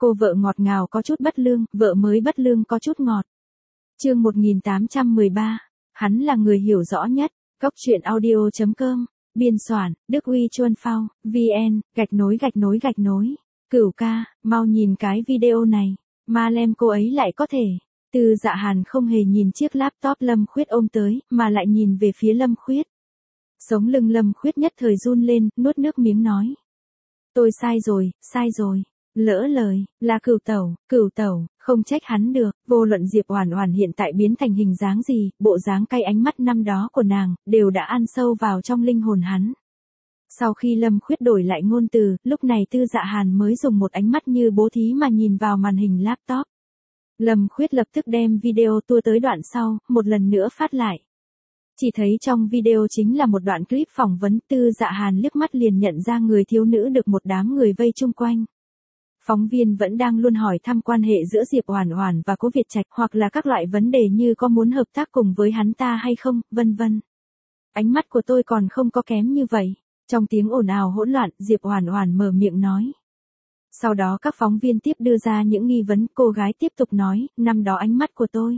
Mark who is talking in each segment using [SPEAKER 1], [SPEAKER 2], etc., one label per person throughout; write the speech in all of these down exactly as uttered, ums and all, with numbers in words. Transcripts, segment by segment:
[SPEAKER 1] Cô vợ ngọt ngào có chút bất lương, vợ mới bất lương có chút ngọt. Chương một nghìn tám trăm mười ba. Hắn là người hiểu rõ nhất. Góc truyện audio chấm com. Biên soạn, Đức Uy Chuân Phao, vê en, gạch nối gạch nối gạch nối. Cửu ca, mau nhìn cái video này. Ma lem cô ấy lại có thể. Từ Dạ Hàn không hề nhìn chiếc laptop Lâm Khuyết ôm tới, mà lại nhìn về phía Lâm Khuyết. Sống lưng Lâm Khuyết nhất thời run lên, nuốt nước miếng nói. Tôi sai rồi, sai rồi. Lỡ lời, là Cửu tẩu, Cửu tẩu, không trách hắn được, vô luận Diệp Oản Oản hiện tại biến thành hình dáng gì, bộ dáng cay ánh mắt năm đó của nàng, đều đã ăn sâu vào trong linh hồn hắn. Sau khi Lâm Khuyết đổi lại ngôn từ, lúc này Tư Dạ Hàn mới dùng một ánh mắt như bố thí mà nhìn vào màn hình laptop. Lâm Khuyết lập tức đem video tua tới đoạn sau, một lần nữa phát lại. Chỉ thấy trong video chính là một đoạn clip phỏng vấn. Tư Dạ Hàn liếc mắt liền nhận ra người thiếu nữ được một đám người vây chung quanh. Phóng viên vẫn đang luôn hỏi thăm quan hệ giữa Diệp Oản Oản và Cố Việt Trạch, hoặc là các loại vấn đề như có muốn hợp tác cùng với hắn ta hay không, vân vân. Ánh mắt của tôi còn không có kém như vậy. Trong tiếng ồn ào hỗn loạn, Diệp Oản Oản mở miệng nói. Sau đó các phóng viên tiếp đưa ra những nghi vấn, cô gái tiếp tục nói, năm đó ánh mắt của tôi.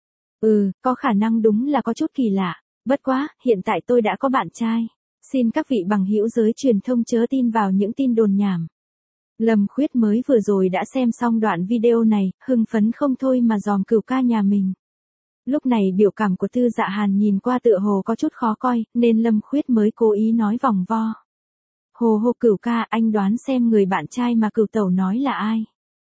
[SPEAKER 1] Ừ, có khả năng đúng là có chút kỳ lạ. Bất quá, hiện tại tôi đã có bạn trai. Xin các vị bằng hữu giới truyền thông chớ tin vào những tin đồn nhảm. Lâm Khuyết mới vừa rồi đã xem xong đoạn video này, hưng phấn không thôi mà dòm Cửu ca nhà mình. Lúc này biểu cảm của Tư Dạ Hàn nhìn qua tựa hồ có chút khó coi, nên Lâm Khuyết mới cố ý nói vòng vo. Hồ hồ Cửu ca, anh đoán xem người bạn trai mà Cửu tẩu nói là ai.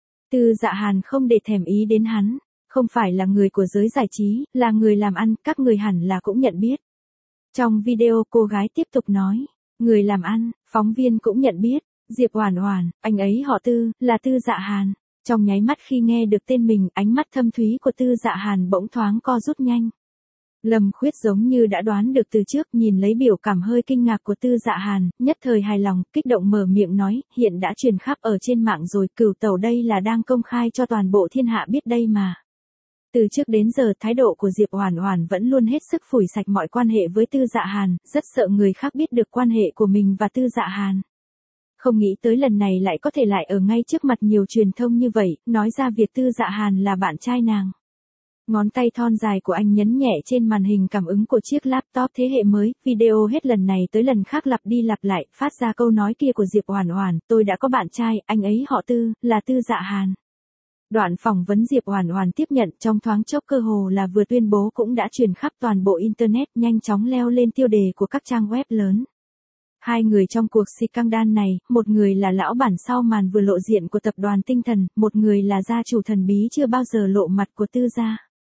[SPEAKER 1] Tư Dạ Hàn không để thèm ý đến hắn, không phải là người của giới giải trí, là người làm ăn, các người hẳn là cũng nhận biết. Trong video cô gái tiếp tục nói, người làm ăn, phóng viên cũng nhận biết. Diệp Oản Oản, anh ấy họ Tư, là Tư Dạ Hàn. Trong nháy mắt khi nghe được tên mình, ánh mắt thâm thúy của Tư Dạ Hàn bỗng thoáng co rút nhanh. Lâm Khuyết giống như đã đoán được từ trước, nhìn lấy biểu cảm hơi kinh ngạc của Tư Dạ Hàn, nhất thời hài lòng, kích động mở miệng nói, hiện đã truyền khắp ở trên mạng rồi, Cửu tẩu đây là đang công khai cho toàn bộ thiên hạ biết đây mà. Từ trước đến giờ, thái độ của Diệp Oản Oản vẫn luôn hết sức phủi sạch mọi quan hệ với Tư Dạ Hàn, rất sợ người khác biết được quan hệ của mình và Tư Dạ Hàn. Không nghĩ tới lần này lại có thể lại ở ngay trước mặt nhiều truyền thông như vậy, nói ra việc Tư Dạ Hàn là bạn trai nàng. Ngón tay thon dài của anh nhấn nhẹ trên màn hình cảm ứng của chiếc laptop thế hệ mới, video hết lần này tới lần khác lặp đi lặp lại, phát ra câu nói kia của Diệp Oản Oản, tôi đã có bạn trai, anh ấy họ Tư, là Tư Dạ Hàn. Đoạn phỏng vấn Diệp Oản Oản tiếp nhận trong thoáng chốc cơ hồ là vừa tuyên bố cũng đã truyền khắp toàn bộ internet, nhanh chóng leo lên tiêu đề của các trang web lớn. Hai người trong cuộc scandal này, một người là lão bản sau màn vừa lộ diện của tập đoàn Tinh Thần, một người là gia chủ thần bí chưa bao giờ lộ mặt của Tư gia.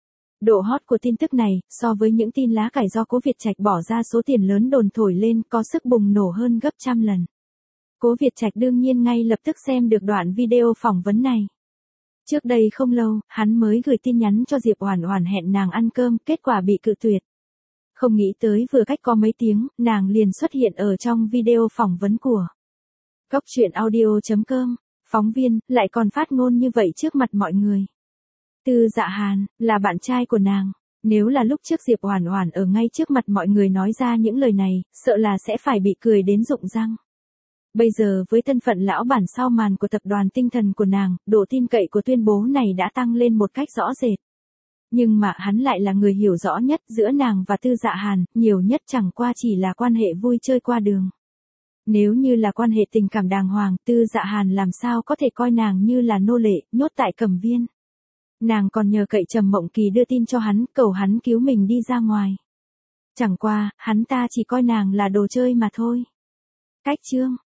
[SPEAKER 1] Độ hot của tin tức này, so với những tin lá cải do Cố Việt Trạch bỏ ra số tiền lớn đồn thổi lên, có sức bùng nổ hơn gấp trăm lần. Cố Việt Trạch đương nhiên ngay lập tức xem được đoạn video phỏng vấn này. Trước đây không lâu, hắn mới gửi tin nhắn cho Diệp Oản Oản hẹn nàng ăn cơm, kết quả bị cự tuyệt. Không nghĩ tới vừa cách có mấy tiếng, nàng liền xuất hiện ở trong video phỏng vấn của Góc truyện audio chấm com. Phóng viên, lại còn phát ngôn như vậy trước mặt mọi người. Tư Dạ Hàn, là bạn trai của nàng. Nếu là lúc trước Diệp Oản Oản ở ngay trước mặt mọi người nói ra những lời này, sợ là sẽ phải bị cười đến rụng răng. Bây giờ với thân phận lão bản sau màn của tập đoàn Tinh Thần của nàng, độ tin cậy của tuyên bố này đã tăng lên một cách rõ rệt. Nhưng mà hắn lại là người hiểu rõ nhất, giữa nàng và Tư Dạ Hàn, nhiều nhất chẳng qua chỉ là quan hệ vui chơi qua đường. Nếu như là quan hệ tình cảm đàng hoàng, Tư Dạ Hàn làm sao có thể coi nàng như là nô lệ, nhốt tại Cẩm Viên. Nàng còn nhờ cậy Trầm Mộng Kỳ đưa tin cho hắn, cầu hắn cứu mình đi ra ngoài. Chẳng qua, hắn ta chỉ coi nàng là đồ chơi mà thôi. Cách chương